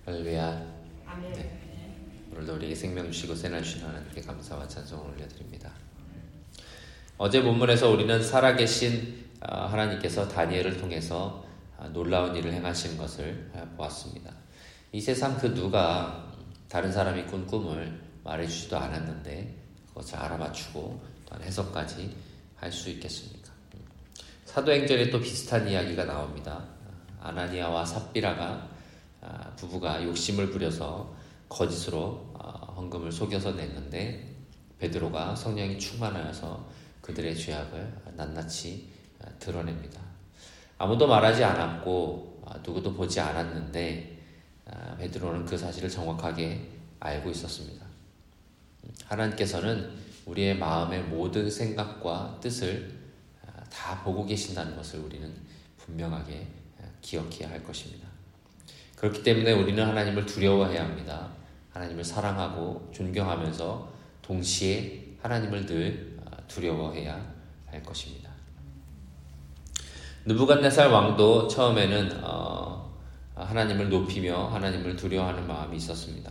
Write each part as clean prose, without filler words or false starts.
할렐루야. 네. 오늘도 우리에게 생명 주시고 새날 주신 하나님께 감사와 찬송을 올려드립니다. 어제 본문에서 우리는 살아계신 하나님께서 다니엘을 통해서 놀라운 일을 행하시는 것을 보았습니다. 이 세상 그 누가 다른 사람이 꾼 꿈을 말해주지도 않았는데 그것을 알아맞추고 또한 해석까지 할 수 있겠습니까? 사도행전에 또 비슷한 이야기가 나옵니다. 아나니아와 삽비라가 부부가 욕심을 부려서 거짓으로 헌금을 속여서 냈는데 베드로가 성령이 충만하여서 그들의 죄악을 낱낱이 드러냅니다. 아무도 말하지 않았고 누구도 보지 않았는데 베드로는 그 사실을 정확하게 알고 있었습니다. 하나님께서는 우리의 마음의 모든 생각과 뜻을 다 보고 계신다는 것을 우리는 분명하게 기억해야 할 것입니다. 그렇기 때문에 우리는 하나님을 두려워해야 합니다. 하나님을 사랑하고 존경하면서 동시에 하나님을 늘 두려워해야 할 것입니다. 느부갓네살 왕도 처음에는 하나님을 높이며 하나님을 두려워하는 마음이 있었습니다.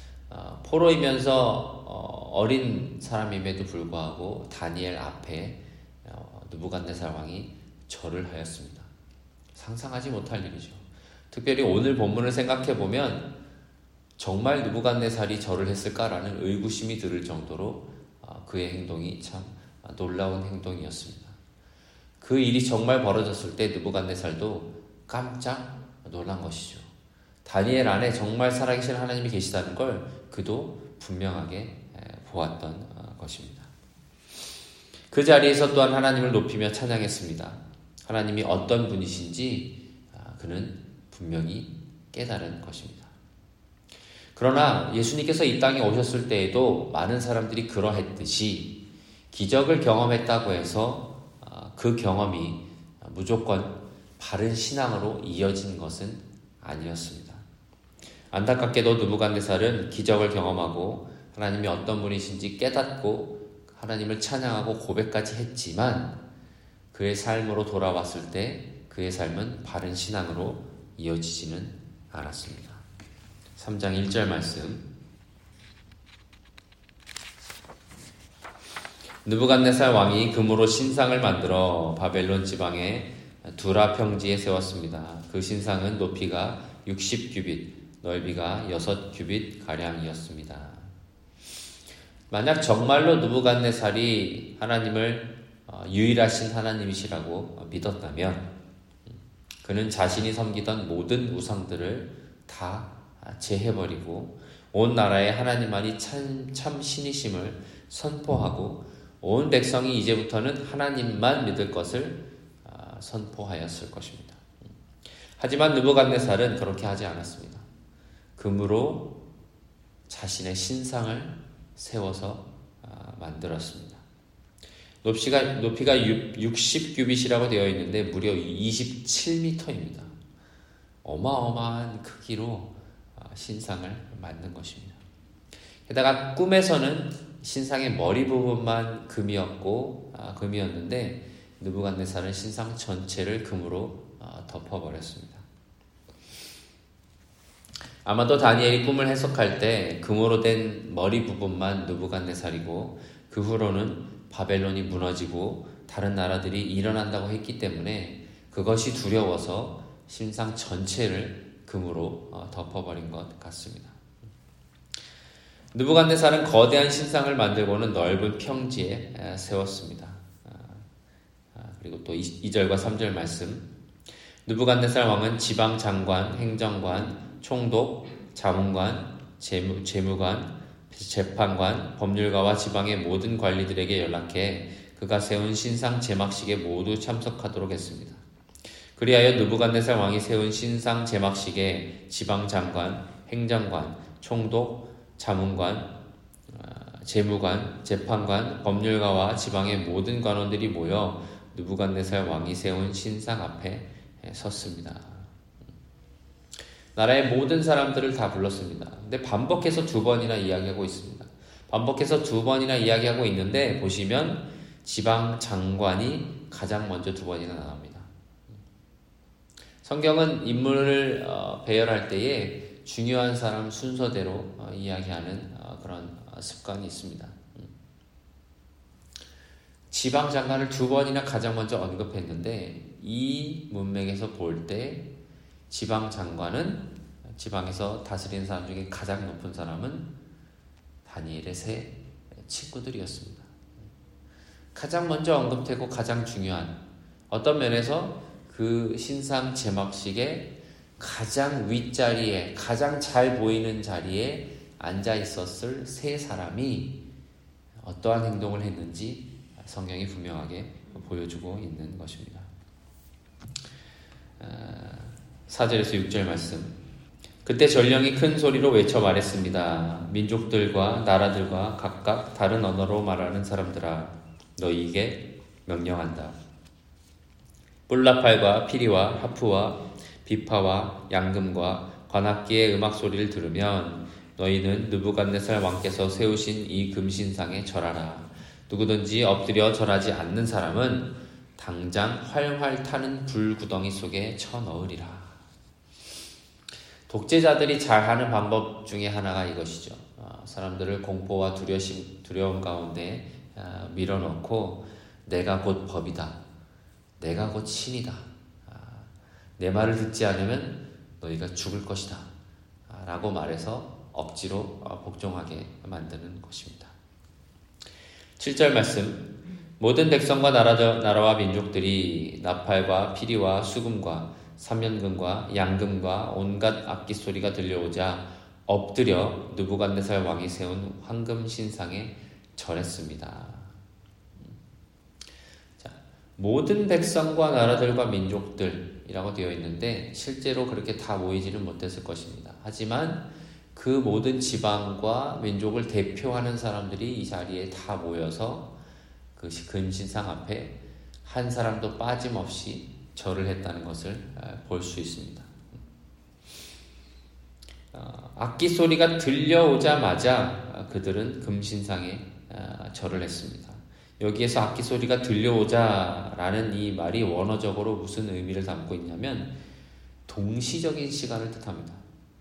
포로이면서 어린 사람임에도 불구하고 다니엘 앞에 느부갓네살 왕이 절을 하였습니다. 상상하지 못할 일이죠. 특별히 오늘 본문을 생각해보면 정말 느부갓네살이 절을 했을까라는 의구심이 들을 정도로 그의 행동이 참 놀라운 행동이었습니다. 그 일이 정말 벌어졌을 때 느부갓네살도 깜짝 놀란 것이죠. 다니엘 안에 정말 살아계신 하나님이 계시다는 걸 그도 분명하게 보았던 것입니다. 그 자리에서 또한 하나님을 높이며 찬양했습니다. 하나님이 어떤 분이신지 그는 분명히 깨달은 것입니다. 그러나 예수님께서 이 땅에 오셨을 때에도 많은 사람들이 그러했듯이 기적을 경험했다고 해서 그 경험이 무조건 바른 신앙으로 이어진 것은 아니었습니다. 안타깝게도 느부갓네살은 기적을 경험하고 하나님이 어떤 분이신지 깨닫고 하나님을 찬양하고 고백까지 했지만 그의 삶으로 돌아왔을 때 그의 삶은 바른 신앙으로 이어지지는 않았습니다. 3장 1절 말씀. 느부갓네살 왕이 금으로 신상을 만들어 바벨론 지방의 두라 평지에 세웠습니다. 그 신상은 높이가 60규빗, 넓이가 6규빗 가량이었습니다. 만약 정말로 느부갓네살이 하나님을 유일하신 하나님이시라고 믿었다면 그는 자신이 섬기던 모든 우상들을 다 제해버리고 온 나라에 하나님만이 참 신이심을 선포하고 온 백성이 이제부터는 하나님만 믿을 것을 선포하였을 것입니다. 하지만 느부갓네살은 그렇게 하지 않았습니다. 금으로 자신의 신상을 세워서 만들었습니다. 높이가 60규빗이라고 되어 있는데 무려 27m입니다. 어마어마한 크기로 신상을 만든 것입니다. 게다가 꿈에서는 신상의 머리 부분만 금이었는데 느부갓네살은 신상 전체를 금으로 덮어버렸습니다. 아마도 다니엘이 꿈을 해석할 때 금으로 된 머리 부분만 느부갓네살이고 그 후로는 바벨론이 무너지고 다른 나라들이 일어난다고 했기 때문에 그것이 두려워서 신상 전체를 금으로 덮어버린 것 같습니다. 느부갓네살은 거대한 신상을 만들고는 넓은 평지에 세웠습니다. 그리고 또 2절과 3절 말씀. 느부갓네살 왕은 지방 장관, 행정관, 총독, 자문관, 재무관, 재판관, 법률가와 지방의 모든 관리들에게 연락해 그가 세운 신상 제막식에 모두 참석하도록 했습니다. 그리하여 느부갓네살 왕이 세운 신상 제막식에 지방 장관, 행정관, 총독, 자문관, 재무관, 재판관, 법률가와 지방의 모든 관원들이 모여 느부갓네살 왕이 세운 신상 앞에 섰습니다. 나라의 모든 사람들을 다 불렀습니다. 근데 반복해서 2번이나 이야기하고 있습니다. 반복해서 2번이나 이야기하고 있는데 보시면 지방 장관이 가장 먼저 2번이나 나옵니다. 성경은 인물을 배열할 때에 중요한 사람 순서대로 이야기하는 그런 습관이 있습니다. 지방장관을 2번이나 가장 먼저 언급했는데 이 문맥에서 볼 때 지방장관은 지방에서 다스리는 사람 중에 가장 높은 사람은 다니엘의 세 친구들이었습니다. 가장 먼저 언급되고 가장 중요한, 어떤 면에서 그 신상 제막식의 가장 윗자리에, 가장 잘 보이는 자리에 앉아 있었을 세 사람이 어떠한 행동을 했는지 성경이 분명하게 보여주고 있는 것입니다. 4절에서 6절 말씀. 그때 전령이 큰 소리로 외쳐 말했습니다. 민족들과 나라들과 각각 다른 언어로 말하는 사람들아, 너희에게 명령한다. 뿔나팔과 피리와 하프와 비파와 양금과 관악기의 음악 소리를 들으면 너희는 느부갓네살 왕께서 세우신 이 금신상에 절하라. 누구든지 엎드려 절하지 않는 사람은 당장 활활 타는 불구덩이 속에 쳐넣으리라. 독재자들이 잘하는 방법 중에 하나가 이것이죠. 사람들을 공포와 두려움 가운데 밀어넣고 내가 곧 법이다. 내가 곧 신이다. 내 말을 듣지 않으면 너희가 죽을 것이다. 라고 말해서 억지로 복종하게 만드는 것입니다. 7절 말씀. 모든 백성과 나라와 민족들이 나팔과 피리와 수금과 삼연금과 양금과 온갖 악기 소리가 들려오자 엎드려 느부갓네살 왕이 세운 황금 신상에 절했습니다. 자, 모든 백성과 나라들과 민족들이라고 되어 있는데 실제로 그렇게 다 모이지는 못했을 것입니다. 하지만 그 모든 지방과 민족을 대표하는 사람들이 이 자리에 다 모여서 그 금신상 앞에 한 사람도 빠짐없이 절을 했다는 것을 볼 수 있습니다. 악기 소리가 들려오자마자 그들은 금신상에 절을 했습니다. 여기에서 악기 소리가 들려오자라는 이 말이 원어적으로 무슨 의미를 담고 있냐면 동시적인 시간을 뜻합니다.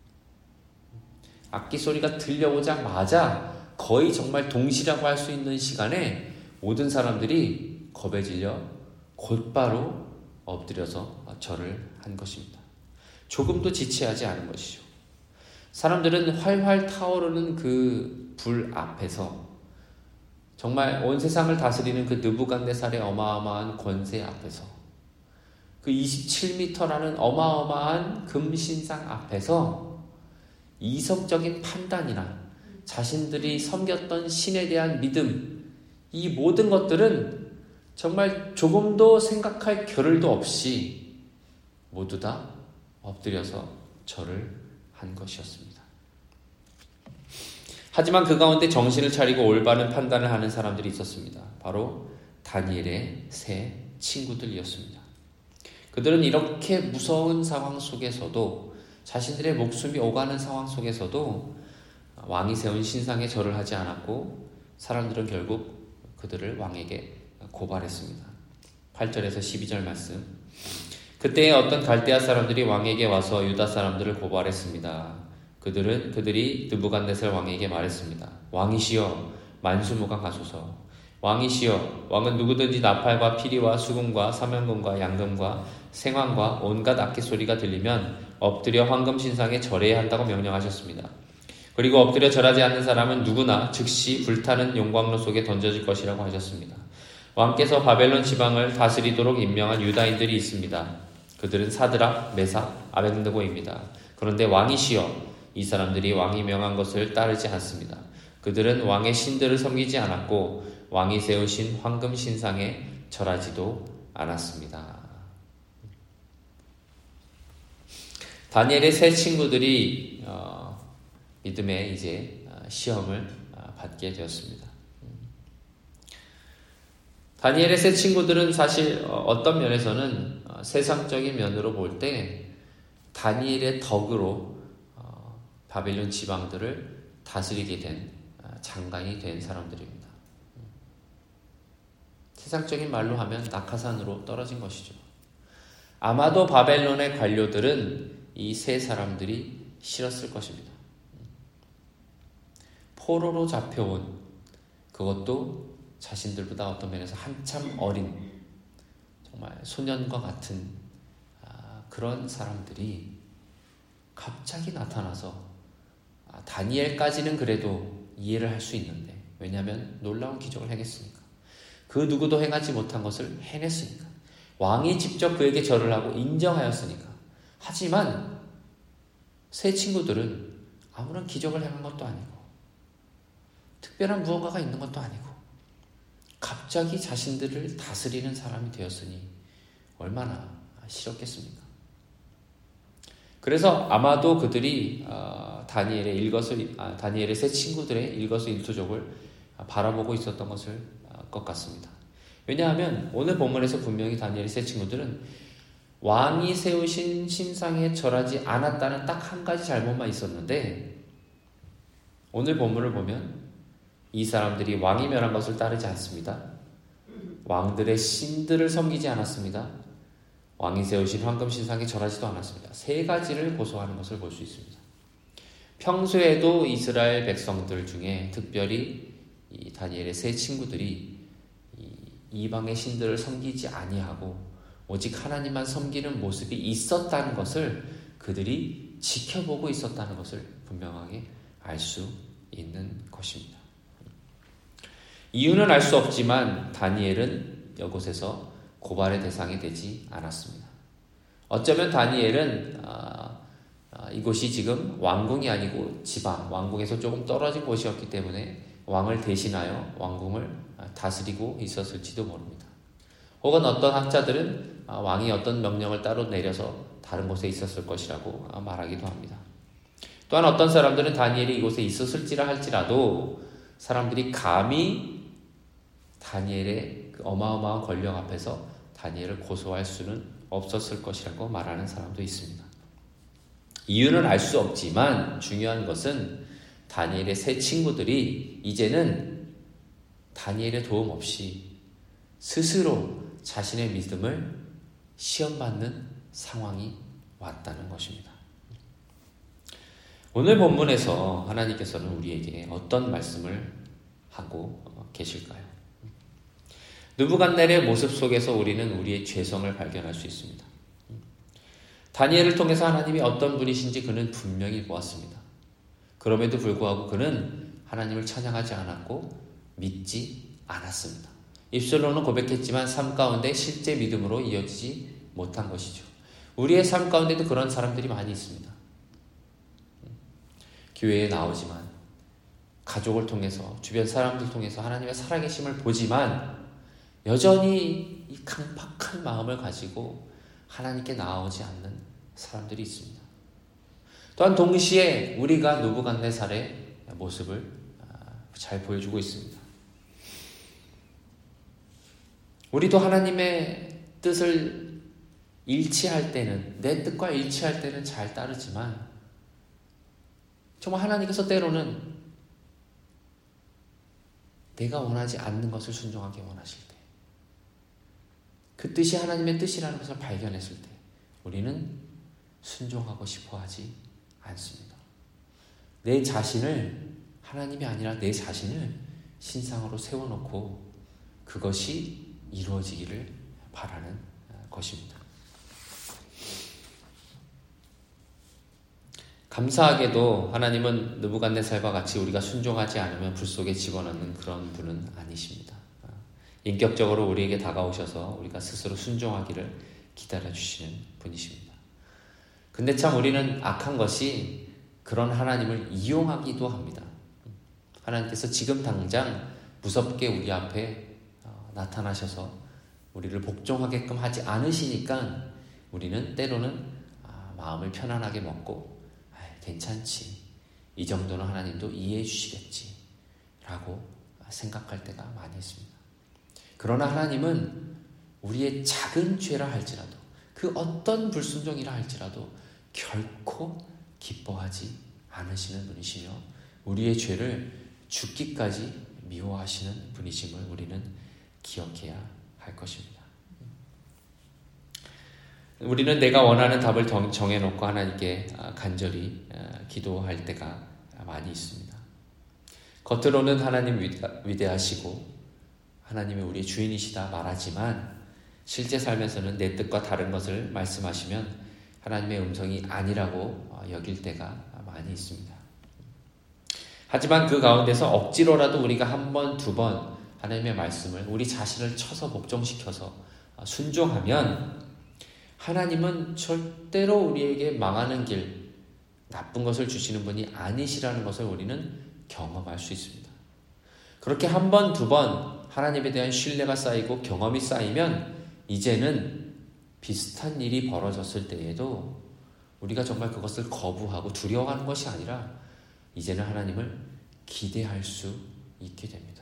악기 소리가 들려오자마자 거의 정말 동시라고 할 수 있는 시간에 모든 사람들이 겁에 질려 곧바로 엎드려서 절을 한 것입니다. 조금도 지체하지 않은 것이죠. 사람들은 활활 타오르는 그 불 앞에서, 정말 온 세상을 다스리는 그 느부갓네살의 어마어마한 권세 앞에서, 그 27m라는 어마어마한 금신상 앞에서 이성적인 판단이나 자신들이 섬겼던 신에 대한 믿음, 이 모든 것들은 정말 조금도 생각할 겨를도 없이 모두 다 엎드려서 절을 한 것이었습니다. 하지만 그 가운데 정신을 차리고 올바른 판단을 하는 사람들이 있었습니다. 바로 다니엘의 세 친구들이었습니다. 그들은 이렇게 무서운 상황 속에서도, 자신들의 목숨이 오가는 상황 속에서도 왕이 세운 신상에 절을 하지 않았고, 사람들은 결국 그들을 왕에게 고발했습니다. 8절에서 12절 말씀. 그때에 어떤 갈대아 사람들이 왕에게 와서 유다 사람들을 고발했습니다. 그들이 느부갓네살 왕에게 말했습니다. 왕이시여, 만수무강하소서. 왕이시여, 왕은 누구든지 나팔과 피리와 수금과 삼연금과 양금과 생황과 온갖 악기 소리가 들리면 엎드려 황금 신상에 절해야 한다고 명령하셨습니다. 그리고 엎드려 절하지 않는 사람은 누구나 즉시 불타는 용광로 속에 던져질 것이라고 하셨습니다. 왕께서 바벨론 지방을 다스리도록 임명한 유다인들이 있습니다. 그들은 사드락, 메삭, 아벳느고입니다. 그런데 왕이시여, 이 사람들이 왕이 명한 것을 따르지 않습니다. 그들은 왕의 신들을 섬기지 않았고 왕이 세우신 황금 신상에 절하지도 않았습니다. 다니엘의 세 친구들이 믿음의 이제 시험을 받게 되었습니다. 다니엘의 세 친구들은 사실 어떤 면에서는 세상적인 면으로 볼 때 다니엘의 덕으로 바벨론 지방들을 다스리게 된 장관이 된 사람들입니다. 세상적인 말로 하면 낙하산으로 떨어진 것이죠. 아마도 바벨론의 관료들은 이 세 사람들이 싫었을 것입니다. 포로로 잡혀온, 그것도 자신들보다 어떤 면에서 한참 어린, 정말 소년과 같은 그런 사람들이 갑자기 나타나서 다니엘까지는 그래도 이해를 할 수 있는데, 왜냐하면 놀라운 기적을 행했으니까. 그 누구도 행하지 못한 것을 해냈으니까. 왕이 직접 그에게 절을 하고 인정하였으니까. 하지만 세 친구들은 아무런 기적을 행한 것도 아니고 특별한 무언가가 있는 것도 아니고 갑자기 자신들을 다스리는 사람이 되었으니 얼마나 싫었겠습니까? 그래서 아마도 그들이 다니엘의 세 친구들의 일거수일투족을 바라보고 있었던 것 같습니다. 왜냐하면 오늘 본문에서 분명히 다니엘의 세 친구들은 왕이 세우신 신상에 절하지 않았다는 딱 한 가지 잘못만 있었는데, 오늘 본문을 보면 이 사람들이 왕이 멸한 것을 따르지 않습니다. 왕들의 신들을 섬기지 않았습니다. 왕이 세우신 황금 신상에 절하지도 않았습니다. 세 가지를 고소하는 것을 볼 수 있습니다. 평소에도 이스라엘 백성들 중에 특별히 이 다니엘의 세 친구들이 이방의 신들을 섬기지 아니하고 오직 하나님만 섬기는 모습이 있었다는 것을 그들이 지켜보고 있었다는 것을 분명하게 알 수 있는 것입니다. 이유는 알 수 없지만 다니엘은 이곳에서 고발의 대상이 되지 않았습니다. 어쩌면 다니엘은 이곳이 지금 왕궁이 아니고 지방, 왕궁에서 조금 떨어진 곳이었기 때문에 왕을 대신하여 왕궁을 다스리고 있었을지도 모릅니다. 혹은 어떤 학자들은 왕이 어떤 명령을 따로 내려서 다른 곳에 있었을 것이라고 말하기도 합니다. 또한 어떤 사람들은 다니엘이 이곳에 있었을지라 할지라도 사람들이 감히 다니엘의 그 어마어마한 권력 앞에서 다니엘을 고소할 수는 없었을 것이라고 말하는 사람도 있습니다. 이유는 알 수 없지만 중요한 것은 다니엘의 세 친구들이 이제는 다니엘의 도움 없이 스스로 자신의 믿음을 시험받는 상황이 왔다는 것입니다. 오늘 본문에서 하나님께서는 우리에게 어떤 말씀을 하고 계실까요? 느부갓네살의 모습 속에서 우리는 우리의 죄성을 발견할 수 있습니다. 다니엘을 통해서 하나님이 어떤 분이신지 그는 분명히 보았습니다. 그럼에도 불구하고 그는 하나님을 찬양하지 않았고 믿지 않았습니다. 입술로는 고백했지만 삶 가운데 실제 믿음으로 이어지지 못한 것이죠. 우리의 삶 가운데도 그런 사람들이 많이 있습니다. 교회에 나오지만, 가족을 통해서, 주변 사람들 통해서 하나님의 살아계심을 보지만 여전히 이 강팍한 마음을 가지고 하나님께 나아오지 않는 사람들이 있습니다. 또한 동시에 우리가 느부갓네살의 모습을 잘 보여주고 있습니다. 우리도 하나님의 뜻을 일치할 때는, 내 뜻과 일치할 때는 잘 따르지만 정말 하나님께서 때로는 내가 원하지 않는 것을 순종하게 원하실 때, 그 뜻이 하나님의 뜻이라는 것을 발견했을 때 우리는 순종하고 싶어 하지 않습니다. 내 자신을, 하나님이 아니라 내 자신을 신상으로 세워놓고 그것이 이루어지기를 바라는 것입니다. 감사하게도 하나님은 느부갓네살과 같이 우리가 순종하지 않으면 불 속에 집어넣는 그런 분은 아니십니다. 인격적으로 우리에게 다가오셔서 우리가 스스로 순종하기를 기다려주시는 분이십니다. 근데 참 우리는 악한 것이 그런 하나님을 이용하기도 합니다. 하나님께서 지금 당장 무섭게 우리 앞에 나타나셔서 우리를 복종하게끔 하지 않으시니까 우리는 때로는 마음을 편안하게 먹고 괜찮지, 이 정도는 하나님도 이해해 주시겠지 라고 생각할 때가 많이 있습니다. 그러나 하나님은 우리의 작은 죄라 할지라도, 그 어떤 불순종이라 할지라도 결코 기뻐하지 않으시는 분이시며 우리의 죄를 죽기까지 미워하시는 분이심을 우리는 기억해야 할 것입니다. 우리는 내가 원하는 답을 정해놓고 하나님께 간절히 기도할 때가 많이 있습니다. 겉으로는 하나님 위대하시고 하나님이 우리의 주인이시다 말하지만 실제 삶에서는 내 뜻과 다른 것을 말씀하시면 하나님의 음성이 아니라고 여길 때가 많이 있습니다. 하지만 그 가운데서 억지로라도 우리가 한 번, 두 번 하나님의 말씀을 우리 자신을 쳐서 복종시켜서 순종하면 하나님은 절대로 우리에게 망하는 길, 나쁜 것을 주시는 분이 아니시라는 것을 우리는 경험할 수 있습니다. 그렇게 한 번, 두 번 하나님에 대한 신뢰가 쌓이고 경험이 쌓이면 이제는 비슷한 일이 벌어졌을 때에도 우리가 정말 그것을 거부하고 두려워하는 것이 아니라 이제는 하나님을 기대할 수 있게 됩니다.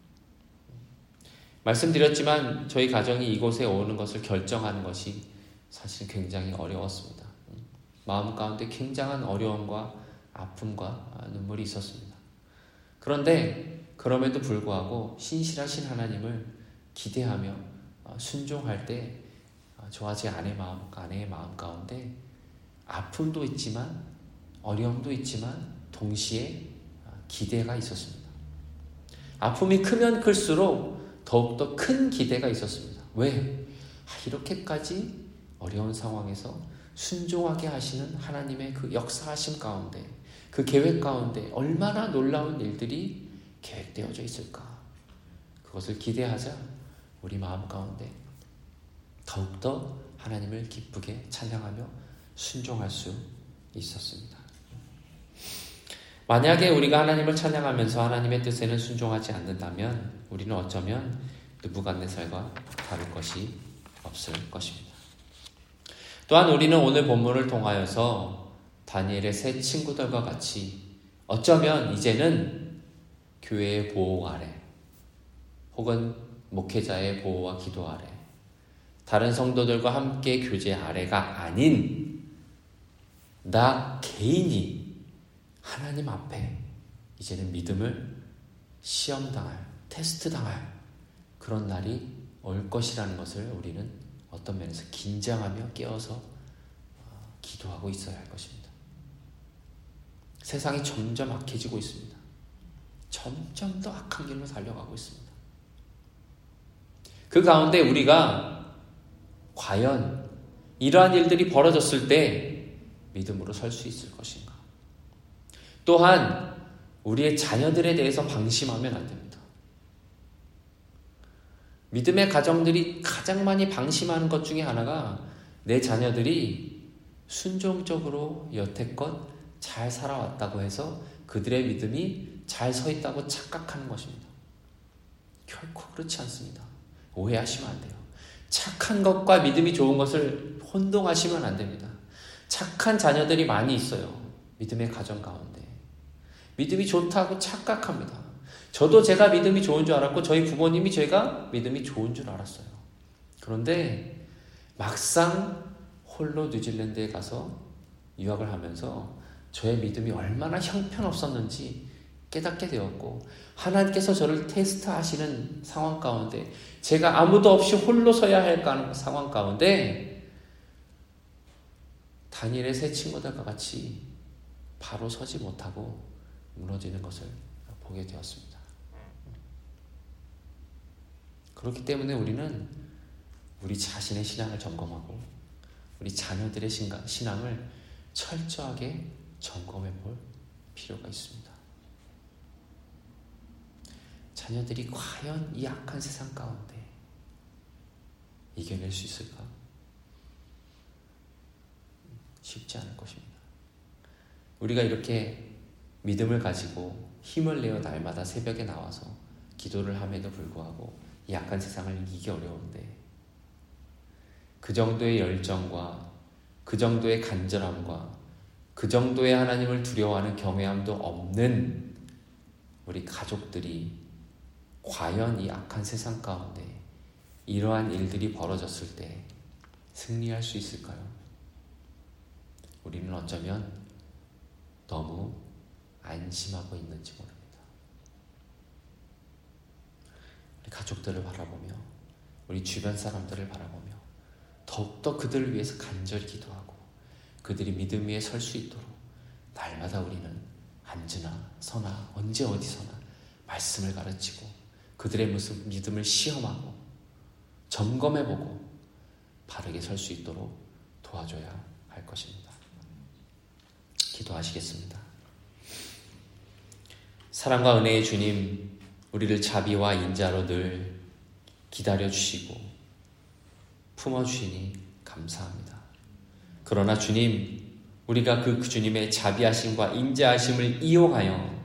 말씀드렸지만 저희 가정이 이곳에 오는 것을 결정하는 것이 사실 굉장히 어려웠습니다. 마음 가운데 굉장한 어려움과 아픔과 눈물이 있었습니다. 그런데 그럼에도 불구하고 신실하신 하나님을 기대하며 순종할 때 저와 제 아내의 마음 가운데 아픔도 있지만 어려움도 있지만 동시에 기대가 있었습니다. 아픔이 크면 클수록 더욱더 큰 기대가 있었습니다. 왜? 이렇게까지 어려운 상황에서 순종하게 하시는 하나님의 그 역사하심 가운데, 그 계획 가운데 얼마나 놀라운 일들이 계획되어져 있을까? 그것을 기대하자 우리 마음 가운데 더욱더 하나님을 기쁘게 찬양하며 순종할 수 있었습니다. 만약에 우리가 하나님을 찬양하면서 하나님의 뜻에는 순종하지 않는다면 우리는 어쩌면 느부갓네살과 다를 것이 없을 것입니다. 또한 우리는 오늘 본문을 통하여서 다니엘의 세 친구들과 같이 어쩌면 이제는 교회의 보호 아래 혹은 목회자의 보호와 기도 아래 다른 성도들과 함께 교제 아래가 아닌 나 개인이 하나님 앞에 이제는 믿음을 시험당할, 테스트당할 그런 날이 올 것이라는 것을 우리는 어떤 면에서 긴장하며 깨어서 기도하고 있어야 할 것입니다. 세상이 점점 악해지고 있습니다. 점점 더 악한 길로 달려가고 있습니다. 그 가운데 우리가 과연 이러한 일들이 벌어졌을 때 믿음으로 설 수 있을 것인가? 또한 우리의 자녀들에 대해서 방심하면 안 됩니다. 믿음의 가정들이 가장 많이 방심하는 것 중에 하나가 내 자녀들이 순종적으로 여태껏 잘 살아왔다고 해서 그들의 믿음이 잘 서 있다고 착각하는 것입니다. 결코 그렇지 않습니다. 오해하시면 안 돼요. 착한 것과 믿음이 좋은 것을 혼동하시면 안 됩니다. 착한 자녀들이 많이 있어요. 믿음의 가정 가운데. 믿음이 좋다고 착각합니다. 저도 제가 믿음이 좋은 줄 알았고 저희 부모님이 제가 믿음이 좋은 줄 알았어요. 그런데 막상 홀로 뉴질랜드에 가서 유학을 하면서 저의 믿음이 얼마나 형편없었는지 깨닫게 되었고 하나님께서 저를 테스트하시는 상황 가운데 제가 아무도 없이 홀로 서야 할 상황 가운데 다니엘의 세 친구들과 같이 바로 서지 못하고 무너지는 것을 보게 되었습니다. 그렇기 때문에 우리는 우리 자신의 신앙을 점검하고 우리 자녀들의 신앙을 철저하게 점검해 볼 필요가 있습니다. 자녀들이 과연 이 악한 세상 가운데 이겨낼 수 있을까? 쉽지 않을 것입니다. 우리가 이렇게 믿음을 가지고 힘을 내어 날마다 새벽에 나와서 기도를 함에도 불구하고 이 악한 세상을 이기기 어려운데 그 정도의 열정과 그 정도의 간절함과 그 정도의 하나님을 두려워하는 경외함도 없는 우리 가족들이 과연 이 악한 세상 가운데 이러한 일들이 벌어졌을 때 승리할 수 있을까요? 우리는 어쩌면 너무 안심하고 있는지 모릅니다. 우리 가족들을 바라보며 우리 주변 사람들을 바라보며 더욱더 그들을 위해서 간절히 기도하고 그들이 믿음 위에 설 수 있도록 날마다 우리는 앉으나 서나 언제 어디서나 말씀을 가르치고 그들의 믿음을 시험하고 점검해보고 바르게 설 수 있도록 도와줘야 할 것입니다. 기도하시겠습니다. 사랑과 은혜의 주님, 우리를 자비와 인자로 늘 기다려주시고 품어주시니 감사합니다. 그러나 주님, 우리가 그 주님의 자비하심과 인자하심을 이용하여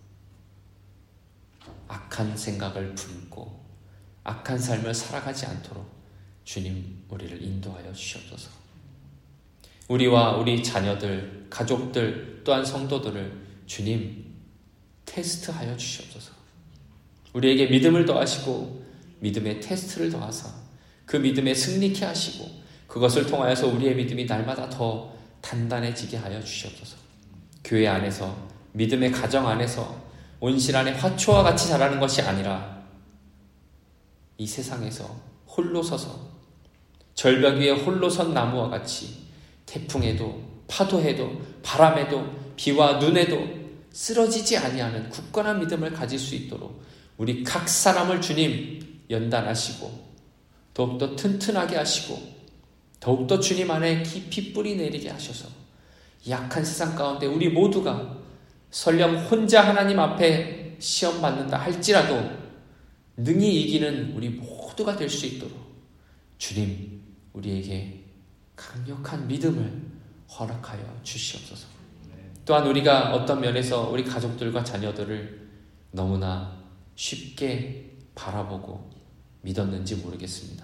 악한 생각을 품고 악한 삶을 살아가지 않도록 주님, 우리를 인도하여 주시옵소서. 우리와 우리 자녀들, 가족들, 또한 성도들을 주님 테스트하여 주시옵소서. 우리에게 믿음을 더하시고 믿음의 테스트를 더하사 그 믿음에 승리케 하시고 그것을 통하여서 우리의 믿음이 날마다 더 단단해지게 하여 주시옵소서. 교회 안에서, 믿음의 가정 안에서 온실안에 화초와 같이 자라는 것이 아니라 이 세상에서 홀로 서서 절벽 위에 홀로 선 나무와 같이 태풍에도 파도에도 바람에도 비와 눈에도 쓰러지지 아니하는 굳건한 믿음을 가질 수 있도록 우리 각 사람을 주님 연단하시고 더욱더 튼튼하게 하시고 더욱더 주님 안에 깊이 뿌리 내리게 하셔서 약한 세상 가운데 우리 모두가 설령 혼자 하나님 앞에 시험 받는다 할지라도 능히 이기는 우리 모두가 될 수 있도록 주님 우리에게 강력한 믿음을 허락하여 주시옵소서. 또한 우리가 어떤 면에서 우리 가족들과 자녀들을 너무나 쉽게 바라보고 믿었는지 모르겠습니다.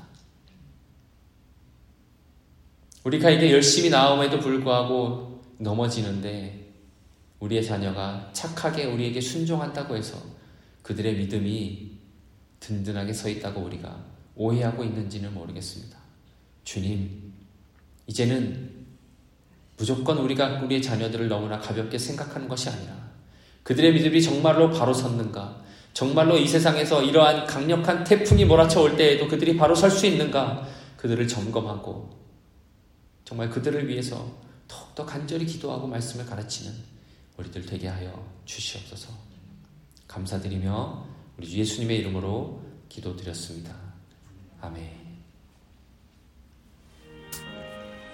우리가 이게 열심히 나옴에도 불구하고 넘어지는데 우리의 자녀가 착하게 우리에게 순종한다고 해서 그들의 믿음이 든든하게 서 있다고 우리가 오해하고 있는지는 모르겠습니다. 주님, 이제는 무조건 우리가 우리의 자녀들을 너무나 가볍게 생각하는 것이 아니라 그들의 믿음이 정말로 바로 섰는가, 정말로 이 세상에서 이러한 강력한 태풍이 몰아쳐올 때에도 그들이 바로 설 수 있는가, 그들을 점검하고 정말 그들을 위해서 더욱더 간절히 기도하고 말씀을 가르치는 우리들 되게 하여 주시옵소서. 감사드리며 우리 주 예수님의 이름으로 기도드렸습니다. 아멘.